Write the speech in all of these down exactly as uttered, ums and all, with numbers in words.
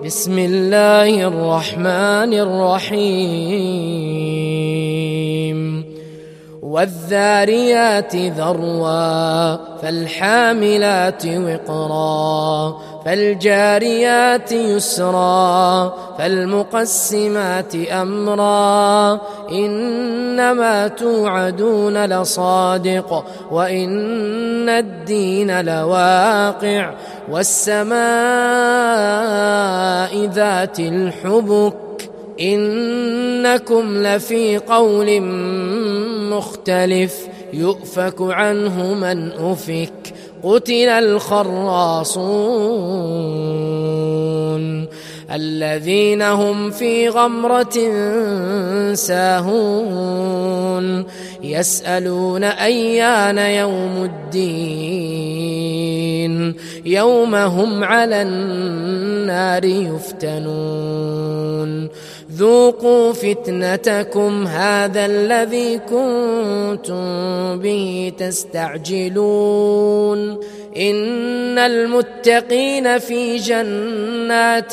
بسم الله الرحمن الرحيم والذاريات ذروا فالحاملات وقرا فالجاريات يسرا فالمقسمات أمرا إنما توعدون لصادق وإن الدين لواقع والسماء ذات الحبك إنكم لفي قول مختلف يؤفك عنه من أفك قتل الخراصون الذين هم في غمرة ساهون يسألون أيان يوم الدين يوم هم على النار يفتنون ذوقوا فتنتكم هذا الذي كنتم به تستعجلون إن المتقين في جنات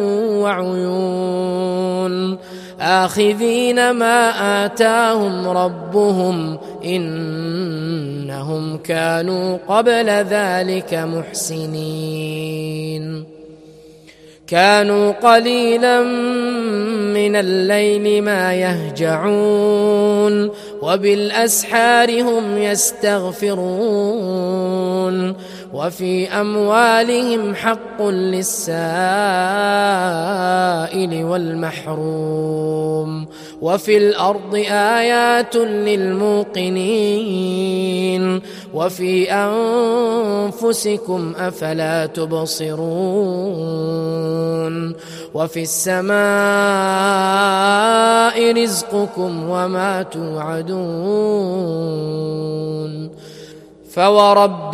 وعيون آخذين ما آتاهم ربهم إنهم كانوا قبل ذلك محسنين كانوا قليلا من الليل ما يهجعون وبالأسحار هم يستغفرون وفي أموالهم حق للسائل والمحروم وفي الأرض آيات للموقنين وفي أنفسكم أفلا تبصرون وفي السماء رزقكم وما توعدون فورب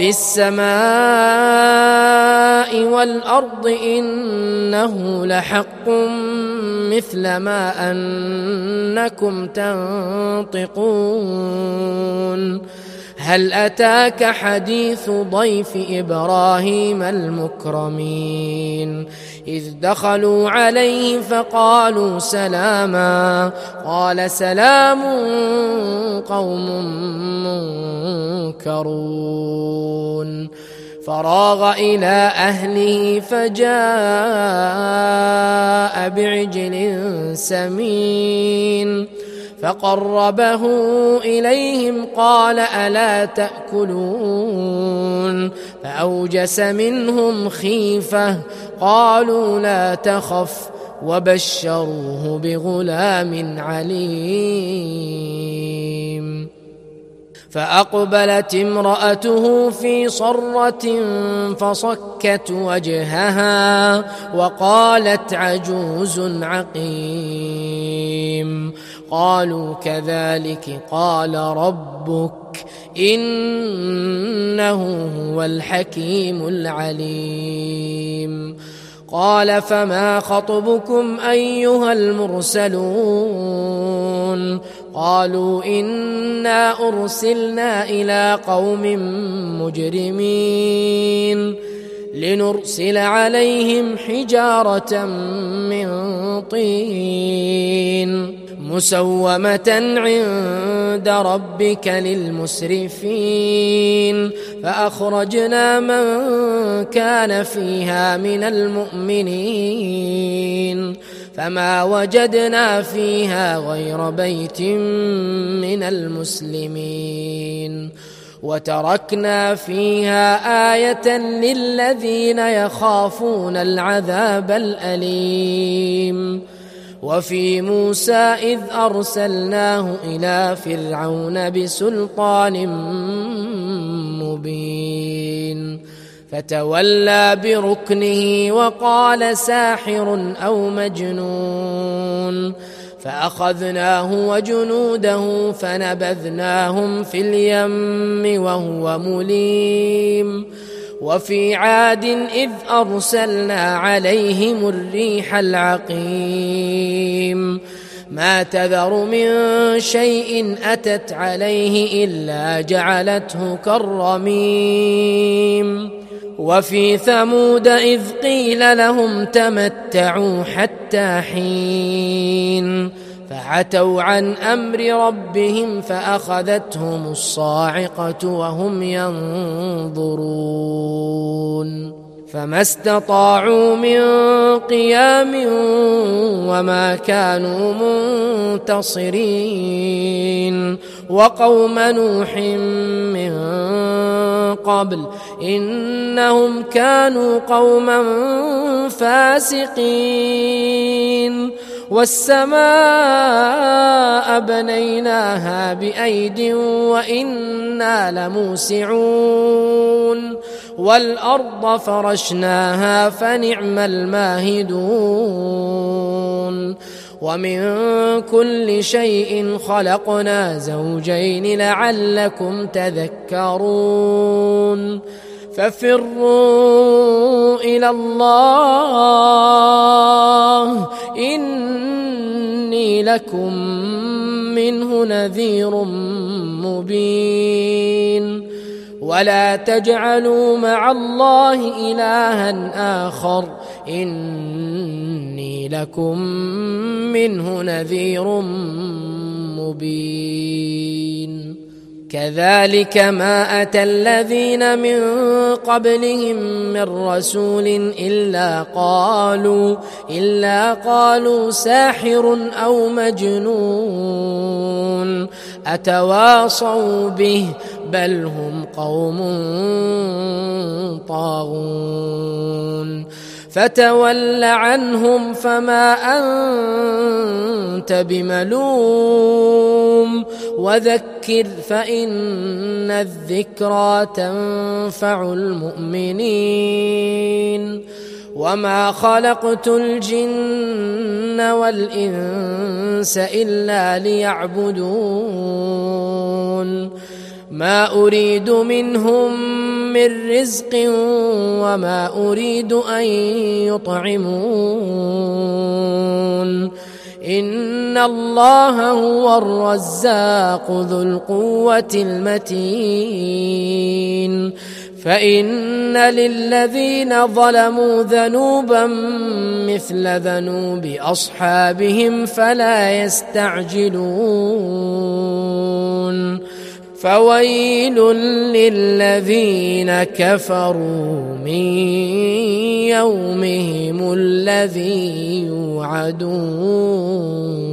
السماء والأرض إنه لحق مثل ما أنكم تنطقون هل أتاك حديث ضيف إبراهيم المكرمين إذ دخلوا عليه فقالوا سلاما قال سلام قوم منكرون فراغ إلى أهله فجاء بعجل سمين فقربه إليهم قال ألا تأكلون فأوجس منهم خيفة قالوا لا تخف وبشروه بغلام عليم فأقبلت امرأته في صرة فصكت وجهها وقالت عجوز عقيم قالوا كذلك قال ربك إنه هو الحكيم العليم قال فما خطبكم أيها المرسلون قالوا إنا أرسلنا إلى قوم مجرمين لنرسل عليهم حجارة من طين مسومة عند ربك للمسرفين فأخرجنا من كان فيها من المؤمنين فما وجدنا فيها غير بيت من المسلمين وتركنا فيها آية للذين يخافون العذاب الأليم وفي موسى إذ أرسلناه إلى فرعون بسلطان مبين فتولى بركنه وقال ساحر أو مجنون فأخذناه وجنوده فنبذناهم في اليم وهو مليم وفي عاد إذ أرسلنا عليهم الريح العقيم ما تذر من شيء أتت عليه إلا جعلته كالرميم وفي ثمود إذ قيل لهم تمتعوا حتى حين فعتوا عن أمر ربهم فأخذتهم الصاعقة وهم ينظرون فما استطاعوا من قيام وما كانوا منتصرين وقوم نوح من قبل إنهم كانوا قوما فاسقين والسماء بنيناها بأيد وإنا لموسعون والأرض فرشناها فنعم الماهدون ومن كل شيء خلقنا زوجين لعلكم تذكرون ففروا إلى الله إني لكم منه نذير مبين ولا تجعلوا مع الله إلها آخر إني لكم منه نذير مبين كذلك ما أتى الذين من قبلهم من رسول إلا قالوا إلا قالوا ساحر أو مجنون أتواصوا به بل هم قوم طاغون فتول عنهم فما أنت بملوم وذكر فإن الذكرى تنفع المؤمنين وما خلقت الجن والإنس إلا ليعبدون ما أريد منهم من رزق وما أريد أن يطعمون إن الله هو الرزاق ذو القوة المتين فإن للذين ظلموا ذنوبا مثل ذنوب أصحابهم فلا يستعجلون فويل للذين كفروا من يومهم الذي يوعدون